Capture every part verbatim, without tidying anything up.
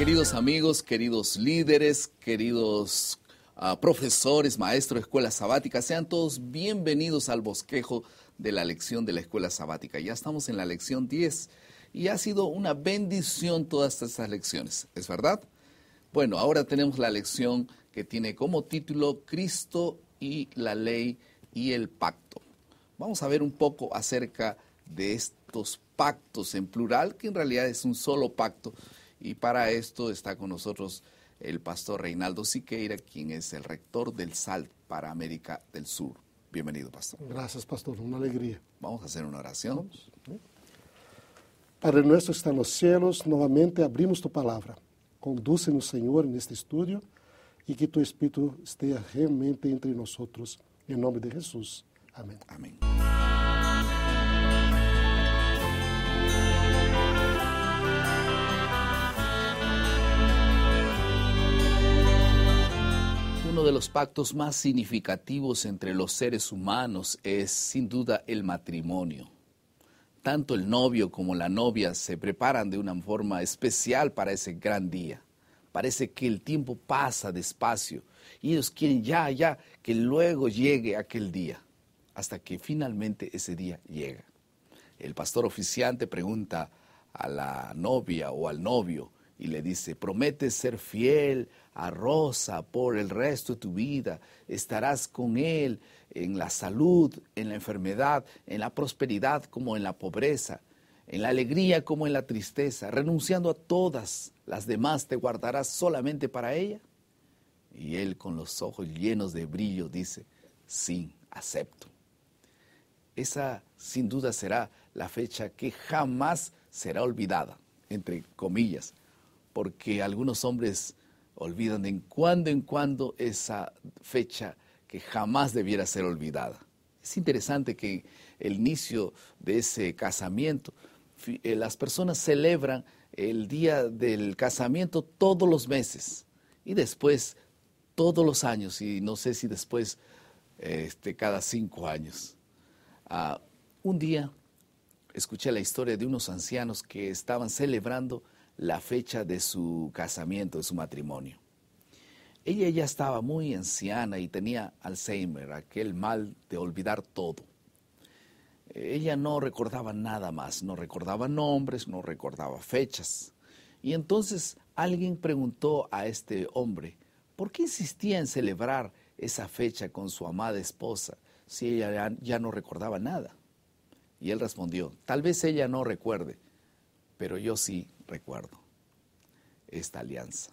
Queridos amigos, queridos líderes, queridos uh, profesores, maestros de escuela sabática, sean todos bienvenidos al bosquejo de la lección de la escuela sabática. Ya estamos en la lección diez y ha sido una bendición todas estas lecciones, ¿es verdad? Bueno, ahora tenemos la lección que tiene como título Cristo y la ley y el pacto. Vamos a ver un poco acerca de estos pactos en plural, que en realidad es un solo pacto. Y para esto está con nosotros el pastor Reinaldo Siqueira, quien es el rector del S A L para América del Sur. Bienvenido, pastor. Gracias, pastor. Una alegría. Vamos a hacer una oración. Padre nuestro que está en los cielos, nuevamente abrimos tu palabra. Condúcenos, Señor, en este estudio y que tu Espíritu esté realmente entre nosotros. En nombre de Jesús. Amén. Amén. Uno de los pactos más significativos entre los seres humanos es, sin duda, el matrimonio. Tanto el novio como la novia se preparan de una forma especial para ese gran día. Parece que el tiempo pasa despacio y ellos quieren ya, ya, que luego llegue aquel día, hasta que finalmente ese día llega. El pastor oficiante pregunta a la novia o al novio y le dice: ¿prometes ser fiel a Rosa por el resto de tu vida? ¿Estarás con él en la salud, en la enfermedad, en la prosperidad como en la pobreza, en la alegría como en la tristeza, renunciando a todas las demás te guardarás solamente para ella? Y él, con los ojos llenos de brillo, dice: sí, acepto. Esa sin duda será la fecha que jamás será olvidada, entre comillas, porque algunos hombres olvidan de en cuando en cuando esa fecha que jamás debiera ser olvidada. Es interesante que el inicio de ese casamiento, las personas celebran el día del casamiento todos los meses y después todos los años, y no sé si después este, cada cinco años. Uh, un día escuché la historia de unos ancianos que estaban celebrando la fecha de su casamiento, de su matrimonio. Ella ya estaba muy anciana y tenía Alzheimer, aquel mal de olvidar todo. Ella no recordaba nada más, no recordaba nombres, no recordaba fechas. Y entonces alguien preguntó a este hombre, ¿por qué insistía en celebrar esa fecha con su amada esposa si ella ya, ya no recordaba nada? Y él respondió: tal vez ella no recuerde, pero yo sí recuerdo esta alianza.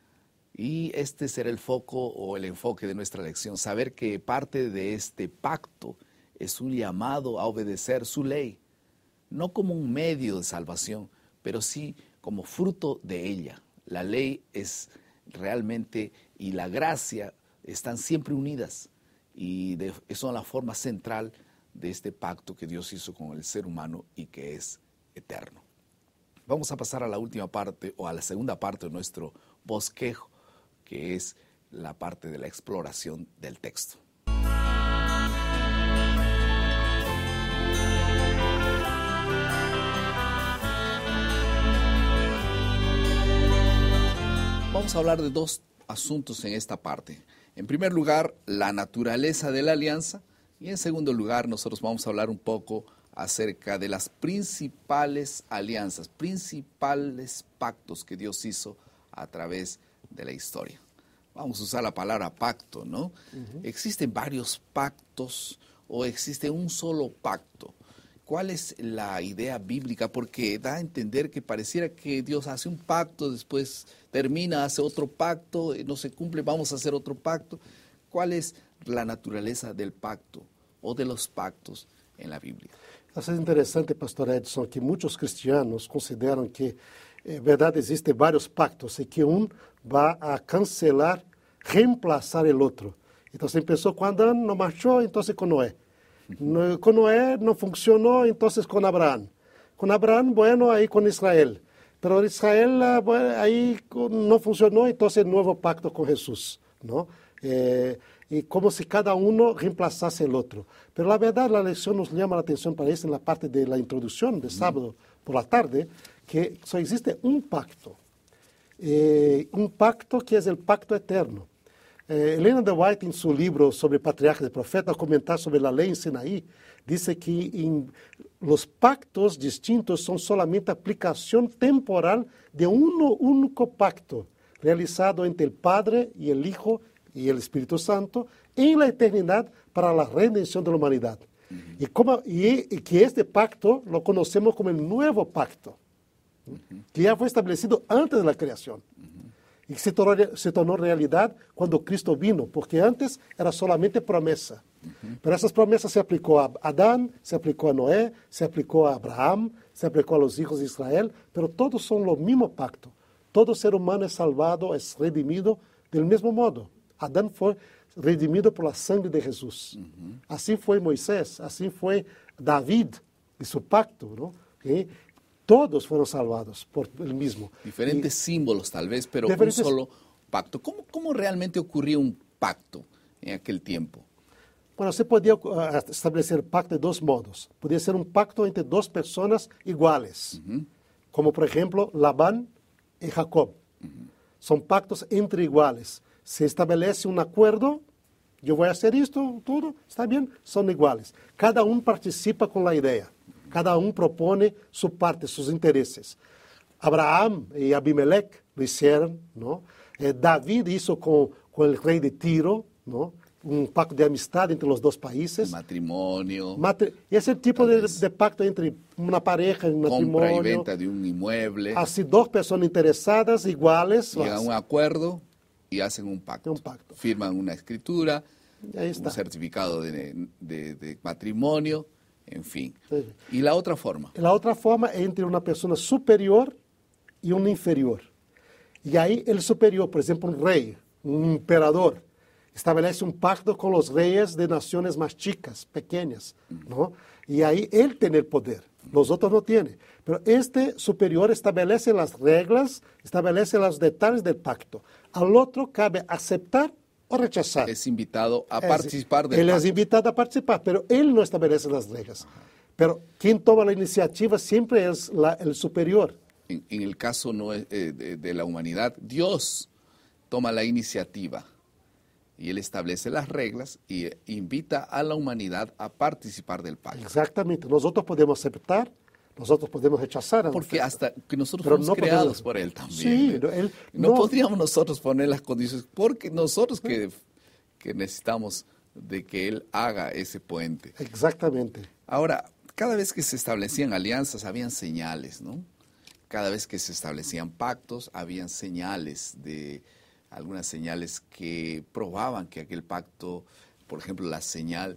Y este será el foco o el enfoque de nuestra lección, saber que parte de este pacto es un llamado a obedecer su ley, no como un medio de salvación, pero sí como fruto de ella. La ley es realmente, y la gracia están siempre unidas, y de, son la forma central de este pacto que Dios hizo con el ser humano y que es eterno. Vamos a pasar a la última parte o a la segunda parte de nuestro bosquejo, que es la parte de la exploración del texto. Vamos a hablar de dos asuntos en esta parte. En primer lugar, la naturaleza de la alianza, y en segundo lugar, nosotros vamos a hablar un poco acerca de las principales alianzas, principales pactos que Dios hizo a través de la historia. Vamos a usar la palabra pacto, ¿no? Uh-huh. Existen varios pactos o existe un solo pacto. ¿Cuál es la idea bíblica? Porque da a entender que pareciera que Dios hace un pacto, después termina, hace otro pacto, no se cumple, vamos a hacer otro pacto. ¿Cuál es la naturaleza del pacto o de los pactos en la Biblia? Eso es interesante, pastor Edson, que muchos cristianos consideran que, en verdad, existen varios pactos y que uno va a cancelar, reemplazar el otro. Entonces empezó con Adán, no marchó, entonces con Noé. No, con Noé no funcionó, entonces con Abraham. Con Abraham, bueno, ahí con Israel. Pero Israel, bueno, ahí no funcionó, entonces el nuevo pacto con Jesús, ¿no? Eh, y como si cada uno reemplazase el otro. Pero la verdad, la lección nos llama la atención para eso en la parte de la introducción de sábado por la tarde, que solo existe un pacto. eh, un pacto que es el pacto eterno. Eh, Elena de White, en su libro sobre patriarcas y profetas, al comentar sobre la ley en Sinaí, dice que en los pactos distintos son solamente aplicación temporal de un único pacto realizado entre el Padre y el Hijo y el Espíritu Santo en la eternidad para la redención de la humanidad. Uh-huh. y, como, y, y que este pacto lo conocemos como el nuevo pacto, uh-huh. que ya fue establecido antes de la creación. Uh-huh. Y se tornó, se tornó realidad cuando Cristo vino, porque antes era solamente promesa. Uh-huh. Pero esas promesas se aplicó a Adán, se aplicó a Noé, se aplicó a Abraham, se aplicó a los hijos de Israel, pero todos son los mismos pactos. Todo ser humano es salvado, es redimido del mismo modo. Adán fue redimido por la sangre de Jesús. Uh-huh. Así fue Moisés, así fue David y su pacto, ¿no? ¿Eh? Todos fueron salvados por el mismo. Diferentes y, símbolos tal vez, pero diferentes... un solo pacto. ¿Cómo, ¿Cómo realmente ocurría un pacto en aquel tiempo? Bueno, se podía uh, establecer pacto de dos modos. Podía ser un pacto entre dos personas iguales, uh-huh. como por ejemplo Labán y Jacob. Uh-huh. Son pactos entre iguales. Se establece un acuerdo, yo voy a hacer esto, todo, está bien, son iguales. Cada uno participa con la idea. Cada uno propone su parte, sus intereses. Abraham y Abimelech lo hicieron, ¿no? Eh, David hizo con, con el rey de Tiro, ¿no? Un pacto de amistad entre los dos países. Matrimonio. Matri y ese tipo de, de pacto entre una pareja y un matrimonio. Compra y venta de un inmueble. Así dos personas interesadas, iguales. Llegan a un acuerdo y hacen un pacto. Un pacto. Firman una escritura, ahí está. Un certificado de, de, de matrimonio. En fin. Sí. ¿Y la otra forma? La otra forma es entre una persona superior y un inferior. Y ahí el superior, por ejemplo, un rey, un emperador, establece un pacto con los reyes de naciones más chicas, pequeñas, ¿no? Y ahí él tiene el poder, los otros no tienen. Pero este superior establece las reglas, establece los detalles del pacto. Al otro cabe aceptar o rechazar. Es invitado a es, participar del Él pacto. es invitado a participar, pero él no establece las reglas. Ajá. Pero quien toma la iniciativa siempre es la, el superior. En, en el caso no es, eh, de, de la humanidad, Dios toma la iniciativa y Él establece las reglas y eh, invita a la humanidad a participar del pacto. Exactamente. Nosotros podemos aceptar, nosotros podemos rechazar. Porque hasta que nosotros pero fuimos no creados podemos, por Él también. Sí, ¿eh? no, él, no, no podríamos nosotros poner las condiciones, porque nosotros que, que necesitamos de que Él haga ese puente. Exactamente. Ahora, cada vez que se establecían alianzas, habían señales, ¿no? Cada vez que se establecían pactos, habían señales, de algunas señales que probaban que aquel pacto, por ejemplo, la señal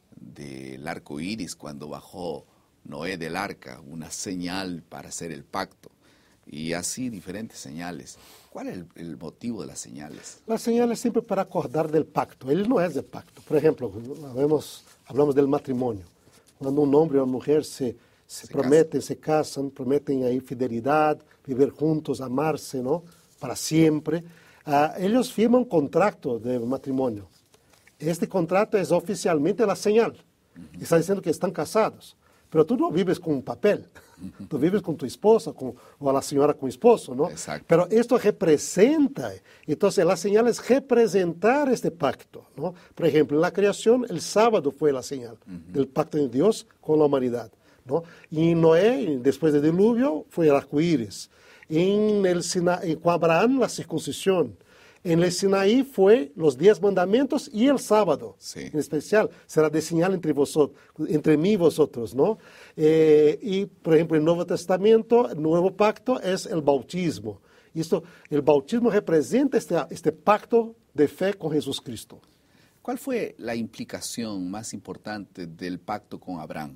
del arco iris cuando bajó Noé del arca, una señal para hacer el pacto, y así diferentes señales. ¿Cuál es el, el motivo de las señales? Las señales siempre para acordar del pacto. Él no es del pacto. Por ejemplo, hablamos, hablamos del matrimonio. Cuando un hombre y una mujer se, se, se prometen, casan. se casan, prometen ahí fidelidad, vivir juntos, amarse, ¿no? Para siempre. Uh, ellos firman un contrato de matrimonio. Este contrato es oficialmente la señal. Uh-huh. Está diciendo que están casados. Pero tú no vives con un papel. Uh-huh. Tú vives con tu esposa con, o a la señora con esposo, ¿no? Exacto. Pero esto representa. Entonces, la señal es representar este pacto, ¿no? Por ejemplo, en la creación, el sábado fue la señal uh-huh. del pacto de Dios con la humanidad, ¿no? Y Noé, después del diluvio, fue el arco iris. En el Sinaí, con Abraham, la circuncisión. En el Sinaí fue los diez mandamientos y el sábado, sí. en especial. Será de señal entre vosotros, entre mí y vosotros, ¿no? Eh, y, por ejemplo, el Nuevo Testamento, el Nuevo Pacto es el bautismo. Y esto, el bautismo representa este, este pacto de fe con Jesucristo. ¿Cuál fue la implicación más importante del pacto con Abraham?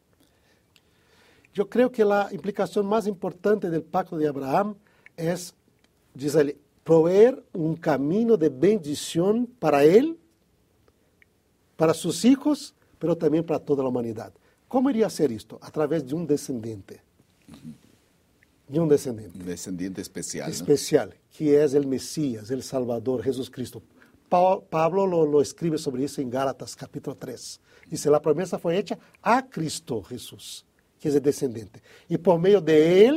Yo creo que la implicación más importante del pacto de Abraham es, dice él, proveer un camino de bendición para él, para sus hijos, pero también para toda la humanidad. ¿Cómo iría a hacer esto? A través de un descendiente. De un descendiente. Un descendiente especial. Especial, ¿no? Que es el Mesías, el Salvador, Jesucristo. Pa- Pablo lo, lo escribe sobre eso en Gálatas capítulo tres. Dice, la promesa fue hecha a Cristo Jesús, que es el descendiente. Y por medio de él,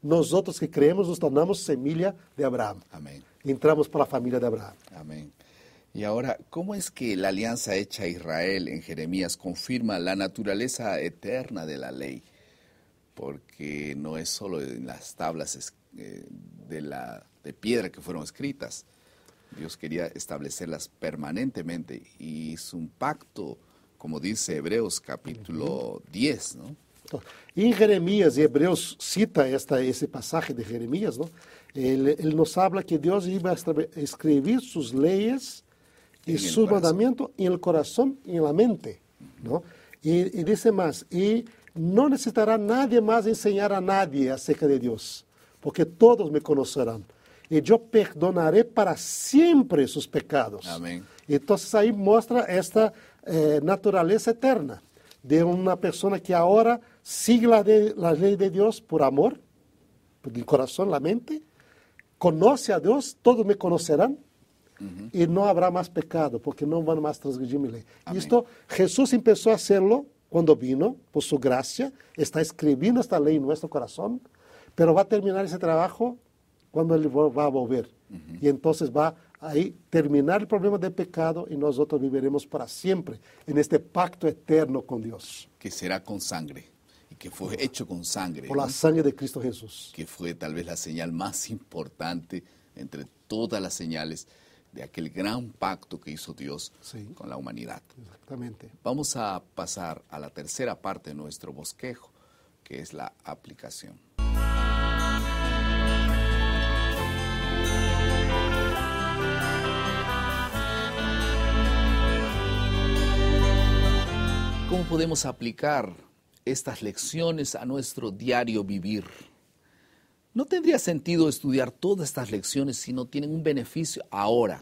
nosotros que creemos nos tornamos semilla de Abraham. Amén. Entramos para la familia de Abraham. Amén. Y ahora, ¿cómo es que la alianza hecha a Israel en Jeremías confirma la naturaleza eterna de la ley? Porque no es solo en las tablas eh, de, la, de piedra que fueron escritas. Dios quería establecerlas permanentemente y hizo un pacto, como dice Hebreos capítulo diez, ¿no? En Jeremías, y Hebreos cita esta, ese pasaje de Jeremías, ¿no? Él, él nos habla que Dios iba a escribir sus leyes y sus mandamientos en el corazón y en la mente, ¿no? Y, y dice más, y no necesitará nadie más enseñar a nadie acerca de Dios, porque todos me conocerán. Y yo perdonaré para siempre sus pecados. Amén. Entonces ahí muestra esta eh, naturaleza eterna de una persona que ahora sigue la, de, la ley de Dios por amor, por el corazón, la mente, conoce a Dios, todos me conocerán, uh-huh. y no habrá más pecado, porque no van más a transgredir mi ley. Amén. Y esto Jesús empezó a hacerlo cuando vino, por su gracia, está escribiendo esta ley en nuestro corazón, pero va a terminar ese trabajo cuando Él va a volver. Uh-huh. Y entonces va a ahí terminar el problema del pecado y nosotros viviremos para siempre en este pacto eterno con Dios. Que será con sangre y que fue hecho con sangre. Por ¿no? la sangre de Cristo Jesús. Que fue tal vez la señal más importante entre todas las señales de aquel gran pacto que hizo Dios sí. con la humanidad. Exactamente. Vamos a pasar a la tercera parte de nuestro bosquejo, que es la aplicación. ¿Cómo podemos aplicar estas lecciones a nuestro diario vivir? No tendría sentido estudiar todas estas lecciones si no tienen un beneficio ahora.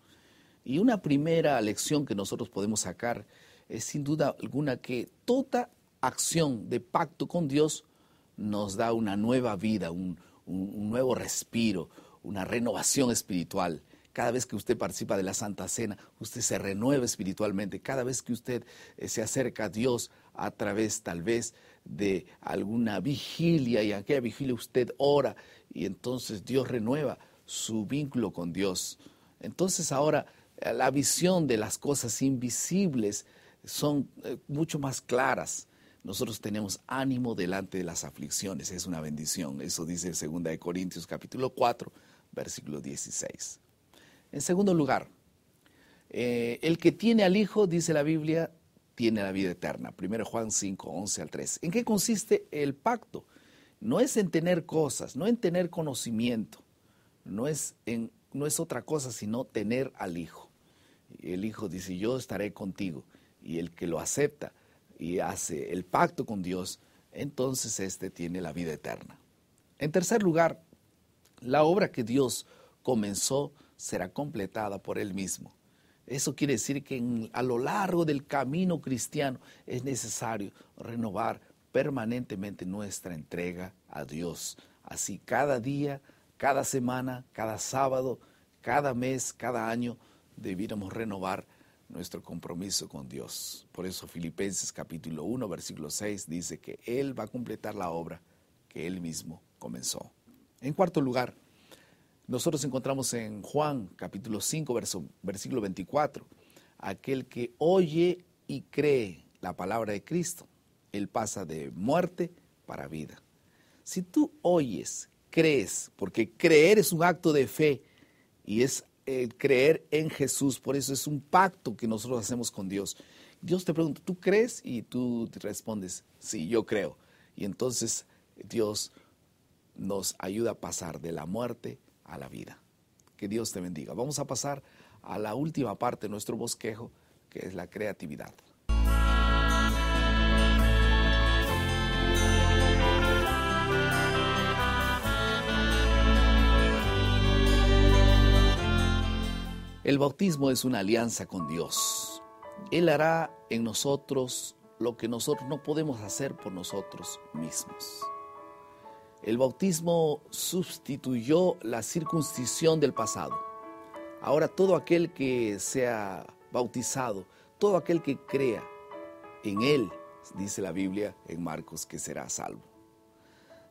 Y una primera lección que nosotros podemos sacar es sin duda alguna que toda acción de pacto con Dios nos da una nueva vida, un, un, un nuevo respiro, una renovación espiritual. Cada vez que usted participa de la Santa Cena, usted se renueva espiritualmente. Cada vez que usted eh, se acerca a Dios a través tal vez de alguna vigilia, y en aquella vigilia usted ora y entonces Dios renueva su vínculo con Dios. Entonces ahora eh, la visión de las cosas invisibles son eh, mucho más claras. Nosotros tenemos ánimo delante de las aflicciones, es una bendición. Eso dice segunda de Corintios capítulo cuatro, versículo dieciséis. En segundo lugar, eh, el que tiene al Hijo, dice la Biblia, tiene la vida eterna. primero Juan cinco, once al trece. ¿En qué consiste el pacto? No es en tener cosas, no en tener conocimiento, no es, en, no es otra cosa sino tener al Hijo. El Hijo dice, yo estaré contigo. Y el que lo acepta y hace el pacto con Dios, entonces éste tiene la vida eterna. En tercer lugar, la obra que Dios comenzó será completada por Él mismo. Eso quiere decir que en, a lo largo del camino cristiano es necesario renovar permanentemente nuestra entrega a Dios. Así cada día, cada semana, cada sábado, cada mes, cada año, debiéramos renovar nuestro compromiso con Dios. Por eso Filipenses capítulo uno, versículo seis dice que Él va a completar la obra que Él mismo comenzó. En cuarto lugar, nosotros encontramos en Juan capítulo cinco, verso, versículo veinticuatro, aquel que oye y cree la palabra de Cristo, él pasa de muerte para vida. Si tú oyes, crees, porque creer es un acto de fe y es el creer en Jesús, por eso es un pacto que nosotros hacemos con Dios. Dios te pregunta, ¿tú crees? Y tú respondes, sí, yo creo. Y entonces Dios nos ayuda a pasar de la muerte a la vida. Que Dios te bendiga. Vamos a pasar a la última parte de nuestro bosquejo, que es la creatividad. El bautismo es una alianza con Dios. Él hará en nosotros lo que nosotros no podemos hacer por nosotros mismos. El bautismo sustituyó la circuncisión del pasado. Ahora todo aquel que sea bautizado, todo aquel que crea en Él, dice la Biblia en Marcos, que será salvo.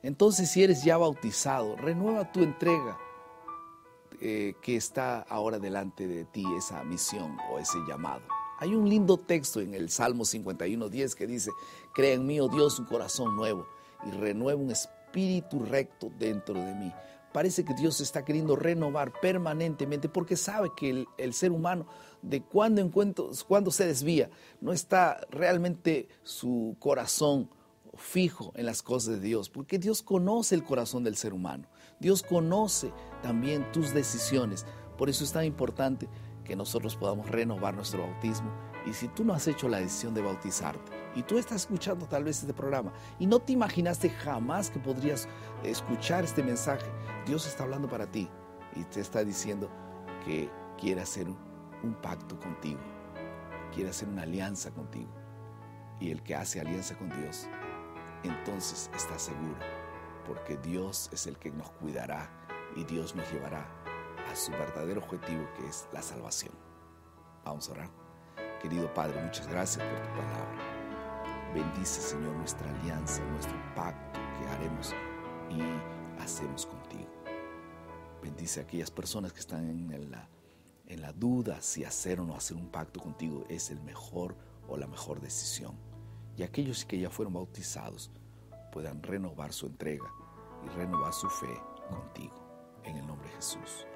Entonces, si eres ya bautizado, renueva tu entrega eh, que está ahora delante de ti, esa misión o ese llamado. Hay un lindo texto en el Salmo cincuenta y uno, diez que dice: crea en mí, oh Dios, un corazón nuevo y renueva un espíritu recto dentro de mí. Parece que Dios está queriendo renovar permanentemente, porque sabe que el, el ser humano, de cuando en cuando, cuando se desvía, no está realmente su corazón fijo en las cosas de Dios, porque Dios conoce el corazón del ser humano. Dios conoce también tus decisiones. Por eso es tan importante que nosotros podamos renovar nuestro bautismo. Y si tú no has hecho la decisión de bautizarte y tú estás escuchando tal vez este programa y no te imaginaste jamás que podrías escuchar este mensaje, Dios está hablando para ti y te está diciendo que quiere hacer un, un pacto contigo, quiere hacer una alianza contigo. Y el que hace alianza con Dios, entonces está seguro, porque Dios es el que nos cuidará y Dios nos llevará a su verdadero objetivo, que es la salvación. Vamos a orar. Querido Padre, muchas gracias por tu palabra. Bendice, Señor, nuestra alianza, nuestro pacto que haremos y hacemos contigo. Bendice a aquellas personas que están en la, en la duda si hacer o no hacer un pacto contigo es el mejor o la mejor decisión. Y aquellos que ya fueron bautizados puedan renovar su entrega y renovar su fe contigo. En el nombre de Jesús.